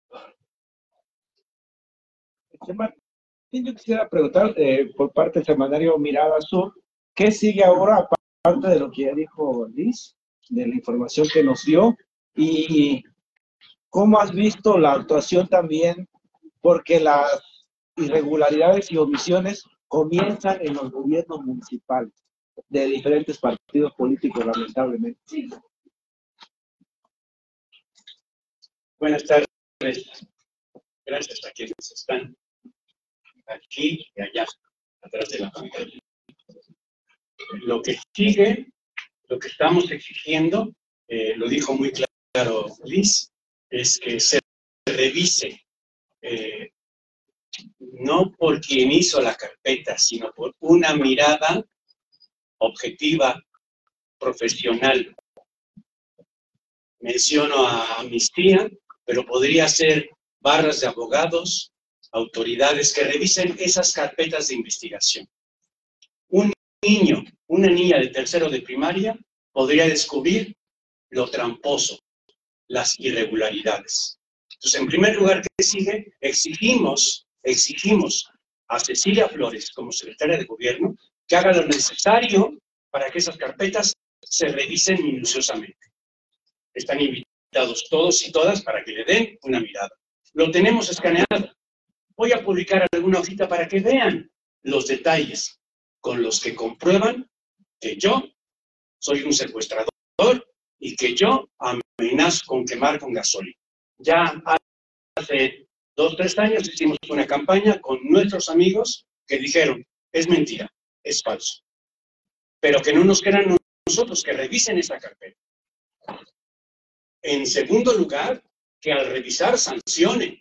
Martín, yo quisiera preguntar por parte del semanario Mirada Sur, ¿qué sigue ahora aparte de lo que ya dijo Liz, de la información que nos dio? Y cómo has visto la actuación también, porque las irregularidades y omisiones comienzan en los gobiernos municipales de diferentes partidos políticos, lamentablemente. Buenas tardes. Gracias a quienes están aquí y allá, atrás de la pantalla. Lo que sigue, lo que estamos exigiendo, lo dijo muy claro Liz, es que se revise, no por quien hizo la carpeta, sino por una mirada objetiva, profesional. Menciono a Amnistía, pero podría ser barras de abogados, autoridades que revisen esas carpetas de investigación. Un niño, una niña de tercero de primaria podría descubrir lo tramposo, las irregularidades. Entonces, en primer lugar, ¿qué sigue? Exigimos a Cecilia Flores, como secretaria de Gobierno, que haga lo necesario para que esas carpetas se revisen minuciosamente. Están invitados todos y todas para que le den una mirada. Lo tenemos escaneado. Voy a publicar alguna hojita para que vean los detalles con los que comprueban que yo soy un secuestrador y que yo amenazo con quemar con gasolina. Ya hace 2 o 3 años hicimos una campaña con nuestros amigos que dijeron, es mentira, es falso. Pero que no nos quieran nosotros, que revisen esa carpeta. En segundo lugar, que al revisar sancionen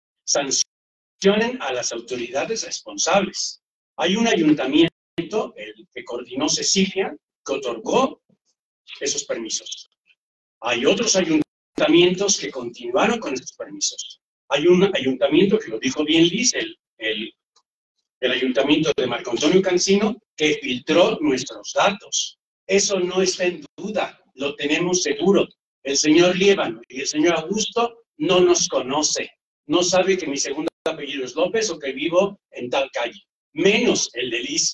a las autoridades responsables. Hay un ayuntamiento, el que coordinó Cecilia, que otorgó esos permisos. Hay otros ayuntamientos que continuaron con esos permisos. Hay un ayuntamiento, que lo dijo bien Liz, el ayuntamiento de Marco Antonio Cancino, que filtró nuestros datos. Eso no está en duda, lo tenemos seguro. El señor Liévano y el señor Augusto no nos conoce. No sabe que mi segundo apellido es López o que vivo en tal calle. Menos el de Liz.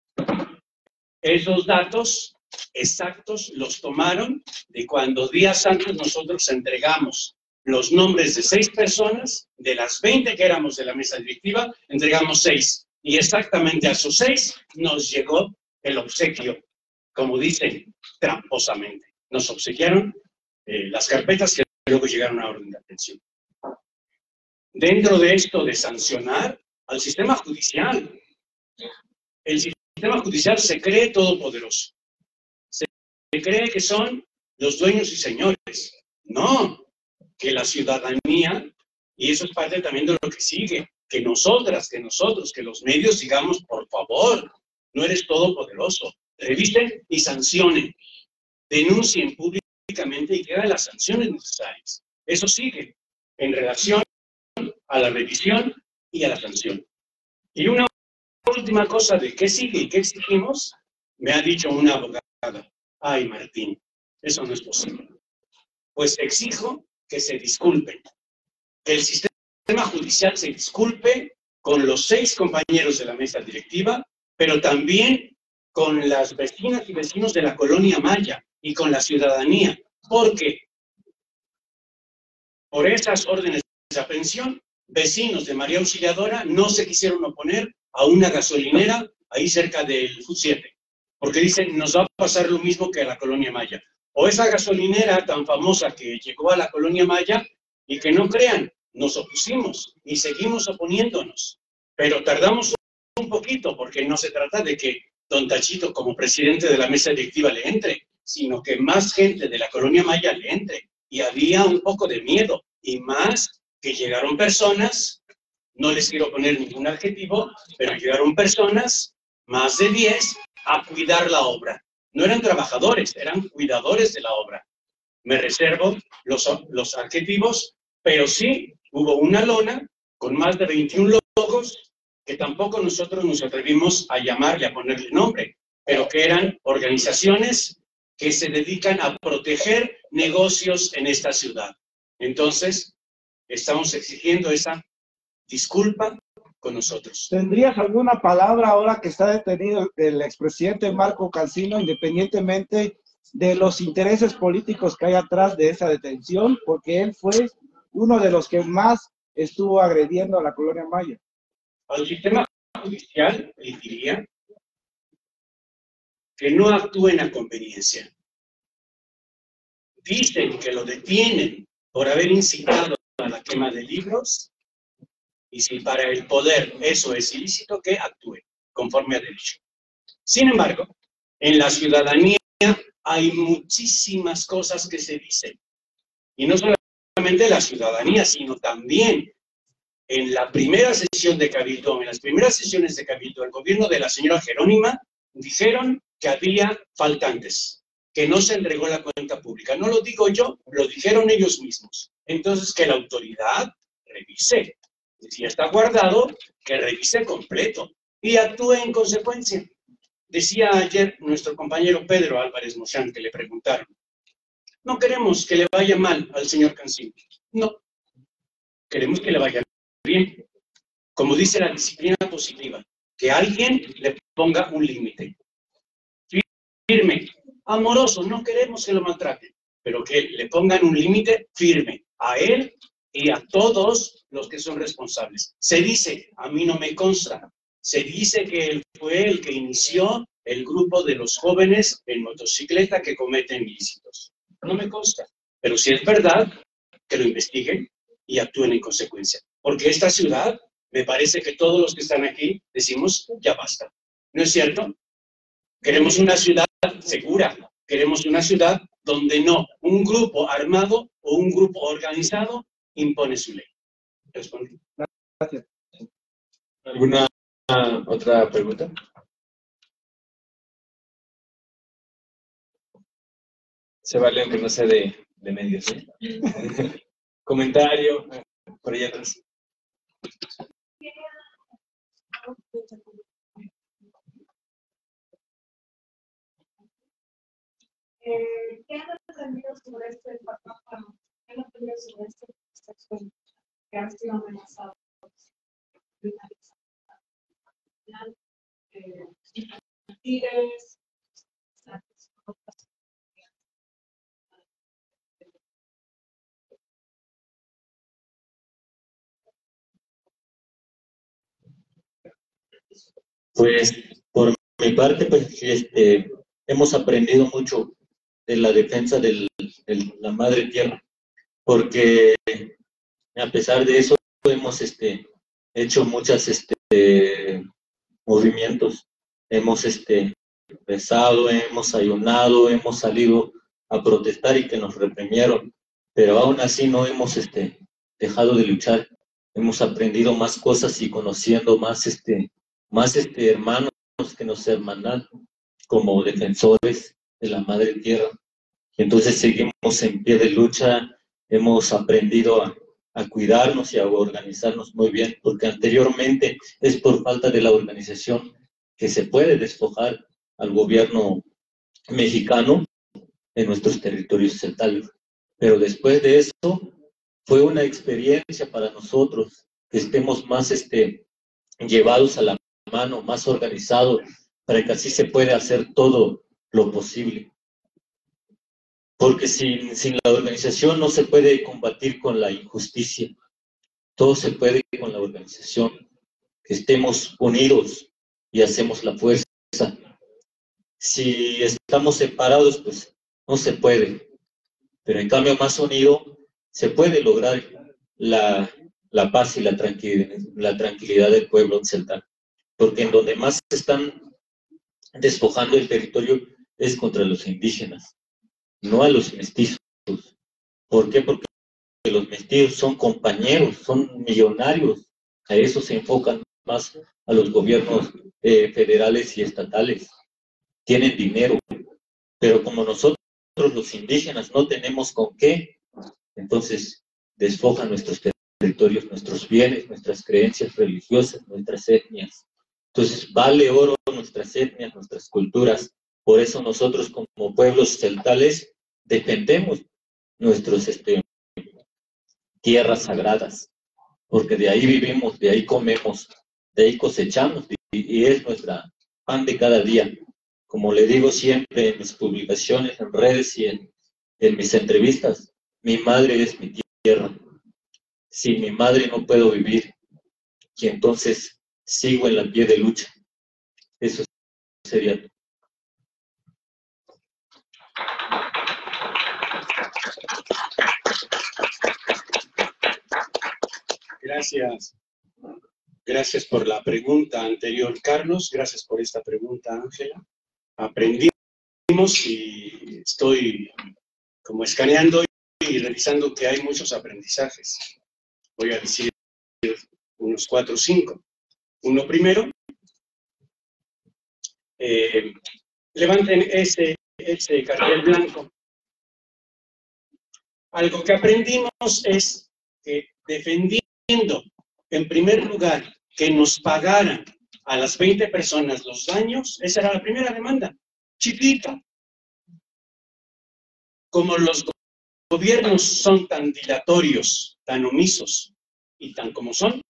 Esos datos exactos los tomaron de cuando días antes nosotros entregamos los nombres de 6 personas, de las 20 que éramos de la mesa directiva, entregamos 6. Y exactamente a esos 6 nos llegó el obsequio, como dicen, tramposamente. Nos obsequiaron las carpetas que luego llegaron a orden de aprehensión. Dentro de esto de sancionar al sistema judicial, el sistema judicial se cree todopoderoso. Se cree que son los dueños y señores. No, que la ciudadanía, y eso es parte también de lo que sigue, que nosotros, que los medios digamos, por favor, no eres todopoderoso. Revisen y sancionen. Denuncien públicamente y que hagan las sanciones necesarias. Eso sigue en relación a la revisión y a la sanción. Y una última cosa de qué sigue y qué exigimos, me ha dicho una abogada, ay Martín, eso no es posible. Pues exijo que se disculpen, que el sistema judicial se disculpe con los 6 compañeros de la mesa directiva, pero también con las vecinas y vecinos de la colonia Maya y con la ciudadanía, porque por esas órdenes de aprehensión, vecinos de María Auxiliadora no se quisieron oponer a una gasolinera ahí cerca del FUT 7, porque dicen, nos va a pasar lo mismo que a la colonia Maya. O esa gasolinera tan famosa que llegó a la colonia Maya, y que no crean, nos opusimos y seguimos oponiéndonos, pero tardamos un poquito, porque no se trata de que don Tachito, como presidente de la mesa directiva, le entre, sino que más gente de la colonia Maya le entre, y había un poco de miedo, y más que llegaron personas, no les quiero poner ningún adjetivo, pero llegaron personas, más de 10, a cuidar la obra. No eran trabajadores, eran cuidadores de la obra. Me reservo los adjetivos, pero sí hubo una lona con más de 21 logos que tampoco nosotros nos atrevimos a llamarle, a ponerle nombre, pero que eran organizaciones que se dedican a proteger negocios en esta ciudad. Entonces, estamos exigiendo esa disculpa con nosotros. ¿Tendrías alguna palabra ahora que está detenido el expresidente Marco Cancino, independientemente de los intereses políticos que hay atrás de esa detención? Porque él fue uno de los que más estuvo agrediendo a la colonia maya. Al sistema judicial le diría que no actúen a conveniencia. Dicen que lo detienen por haber incitado a la quema de libros, y si para el poder eso es ilícito, que actúe conforme a derecho. Sin embargo, en la ciudadanía hay muchísimas cosas que se dicen, y no solamente la ciudadanía, sino también en la primera sesión de Cabildo, en las primeras sesiones de Cabildo, el gobierno de la señora Jerónima dijeron que había faltantes, que no se entregó la cuenta pública. No lo digo yo, lo dijeron ellos mismos. Entonces, que la autoridad revise. Si está guardado, que revise completo y actúe en consecuencia. Decía ayer nuestro compañero Pedro Álvarez Mochán, que le preguntaron, no queremos que le vaya mal al señor Cancino. No, queremos que le vaya bien. Como dice la disciplina positiva, que alguien le ponga un límite. Firme, amoroso, no queremos que lo maltraten, pero que le pongan un límite firme a él y a todos los que son responsables. Se dice, a mí no me consta, se dice que él fue el que inició el grupo de los jóvenes en motocicleta que cometen ilícitos. No me consta, pero si es verdad, que lo investiguen y actúen en consecuencia. Porque esta ciudad, me parece que todos los que están aquí decimos, ya basta. ¿No es cierto? Queremos una ciudad segura, queremos una ciudad donde no un grupo armado o un grupo organizado impone su ley. Respondo. Gracias. ¿Alguna otra pregunta? Se vale aunque no sea de medios, ¿eh? Comentario, por allá atrás. ¿Qué han aprendido sobre este papá? ¿Qué han aprendido sobre este sexo que han sido amenazados? Pues por mi parte, pues hemos aprendido mucho de la defensa de la madre tierra, porque a pesar de eso hemos hecho muchas movimientos, hemos rezado, hemos ayunado, hemos salido a protestar y que nos reprimieron, pero aún así no hemos dejado de luchar. Hemos aprendido más cosas y conociendo más hermanos que nos hermanan como defensores de la madre tierra. Entonces seguimos en pie de lucha, hemos aprendido a cuidarnos y a organizarnos muy bien, porque anteriormente es por falta de la organización que se puede despojar al gobierno mexicano en nuestros territorios celtales. Pero después de eso fue una experiencia para nosotros que estemos más llevados a la mano, más organizados, para que así se pueda hacer todo lo posible. Porque sin la organización no se puede combatir con la injusticia. Todo se puede con la organización. Que estemos unidos y hacemos la fuerza. Si estamos separados, pues no se puede. Pero en cambio más unido se puede lograr la paz y la tranquilidad del pueblo celtal. Porque en donde más se están despojando el territorio es contra los indígenas, no a los mestizos. ¿Por qué? Porque los mestizos son compañeros, son millonarios. A eso se enfocan más a los gobiernos federales y estatales. Tienen dinero, pero como nosotros los indígenas no tenemos con qué, entonces despojan nuestros territorios, nuestros bienes, nuestras creencias religiosas, nuestras etnias. Entonces vale oro nuestras etnias, nuestras culturas. Por eso nosotros como pueblos celtales defendemos nuestros tierras sagradas, porque de ahí vivimos, de ahí comemos, de ahí cosechamos, y es nuestra pan de cada día. Como le digo siempre en mis publicaciones, en redes y en mis entrevistas, mi madre es mi tierra. Sin mi madre no puedo vivir, y entonces sigo en la pie de lucha. Eso sería todo. Gracias. Gracias por la pregunta anterior, Carlos. Gracias por esta pregunta, Ángela. Aprendimos y estoy como escaneando y revisando que hay muchos aprendizajes. Voy a decir unos 4 o 5. Uno primero, levanten ese cartel blanco. Algo que aprendimos es que defendiendo, en primer lugar, que nos pagaran a las 20 personas los daños, esa era la primera demanda, chiquita. Como los gobiernos son tan dilatorios, tan omisos y tan como son,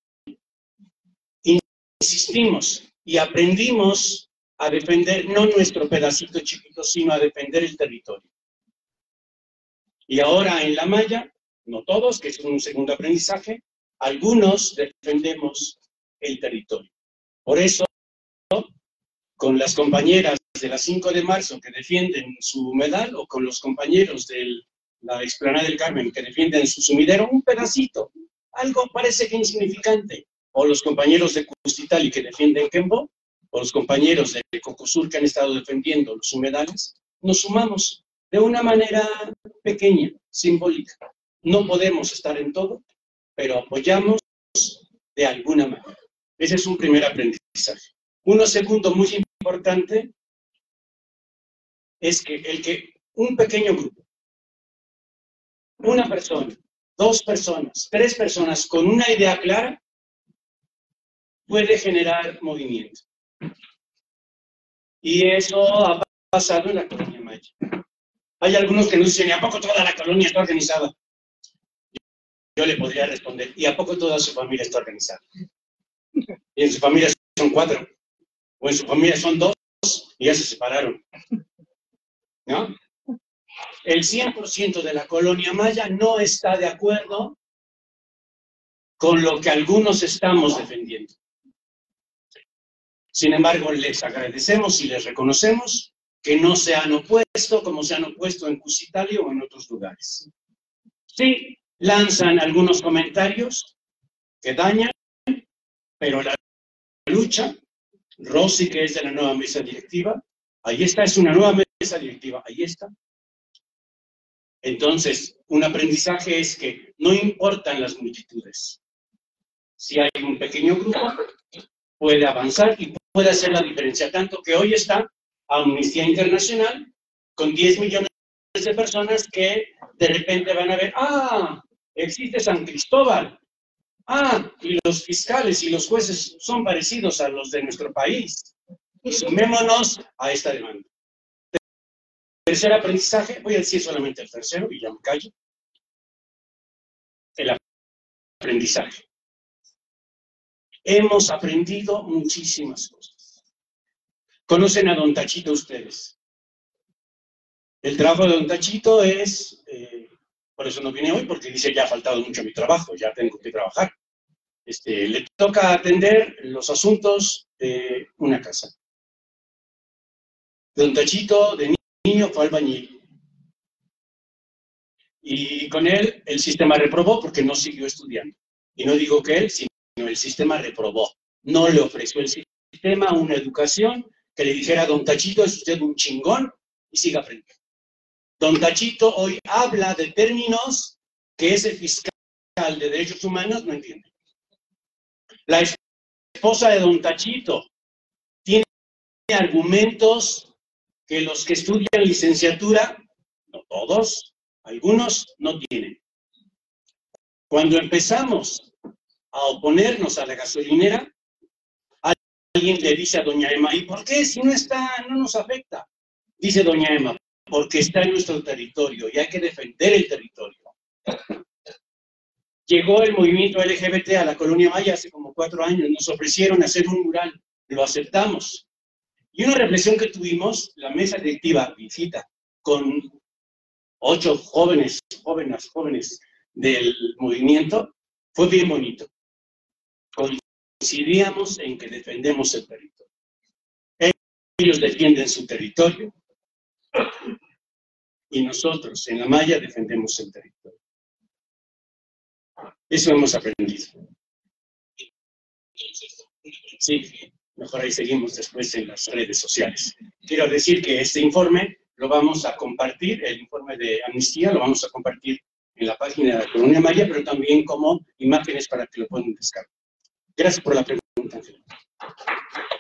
insistimos y aprendimos a defender no nuestro pedacito chiquito, sino a defender el territorio. Y ahora en la malla, no todos, que es un segundo aprendizaje, algunos defendemos el territorio. Por eso, con las compañeras de la 5 de marzo que defienden su humedal, o con los compañeros de la explanada del Carmen que defienden su sumidero, un pedacito, algo parece que insignificante, o los compañeros de Custitali que defienden Quembo, o los compañeros de Cocosur que han estado defendiendo los humedales, nos sumamos de una manera pequeña, simbólica. No podemos estar en todo, pero apoyamos de alguna manera. Ese es un primer aprendizaje. Uno segundo muy importante es que un pequeño grupo, una persona, 2 personas, 3 personas con una idea clara puede generar movimiento. Y eso ha pasado en la colonia Maya. Hay algunos que nos dicen, ¿y a poco toda la colonia está organizada? Yo le podría responder, ¿y a poco toda su familia está organizada? Y en su familia son 4, o en su familia son 2, y ya se separaron. ¿No? El 100% de la colonia Maya no está de acuerdo con lo que algunos estamos defendiendo. Sin embargo, les agradecemos y les reconocemos que no se han opuesto como se han opuesto en Cusitali o en otros lugares. Sí, lanzan algunos comentarios que dañan, pero la lucha, Rosy, que es de la nueva mesa directiva, ahí está, es una nueva mesa directiva, ahí está. Entonces, un aprendizaje es que no importan las multitudes. Si hay un pequeño grupo, puede avanzar y puede hacer la diferencia. Tanto que hoy está Amnistía Internacional con 10 millones de personas que de repente van a ver, existe San Cristóbal. Y los fiscales y los jueces son parecidos a los de nuestro país. Y sumémonos a esta demanda. Tercer aprendizaje, voy a decir solamente el tercero y ya me callo. El aprendizaje. Hemos aprendido muchísimas cosas. ¿Conocen a Don Tachito ustedes? El trabajo de Don Tachito es, por eso no vine hoy, porque dice, ya ha faltado mucho a mi trabajo, ya tengo que trabajar. Le toca atender los asuntos de una casa. Don Tachito, de niño, fue albañil. Y con él, el sistema reprobó porque no siguió estudiando. Y no digo que él, sino el sistema reprobó. No le ofreció el sistema una educación que le dijera, Don Tachito, es usted un chingón y siga aprendiendo. Don Tachito hoy habla de términos que ese fiscal de derechos humanos no entiende. La esposa de Don Tachito tiene argumentos que los que estudian licenciatura, no todos, algunos no tienen. Cuando empezamos a oponernos a la gasolinera, alguien le dice a doña Emma, ¿y por qué si no está, no nos afecta? Dice doña Emma, porque está en nuestro territorio y hay que defender el territorio. Llegó el movimiento LGBT a la Colonia Maya hace como 4 años, nos ofrecieron hacer un mural, lo aceptamos. Y una reflexión que tuvimos, la mesa directiva visita con 8 jóvenes del movimiento, fue bien bonito. Coincidíamos en que defendemos el territorio. Ellos defienden su territorio y nosotros en la Maya defendemos el territorio. Eso hemos aprendido. Sí, mejor ahí seguimos después en las redes sociales. Quiero decir que este informe lo vamos a compartir, el informe de amnistía lo vamos a compartir en la página de la Colonia Maya, pero también como imágenes para que lo puedan descargar. Gracias por la pregunta, Ángel.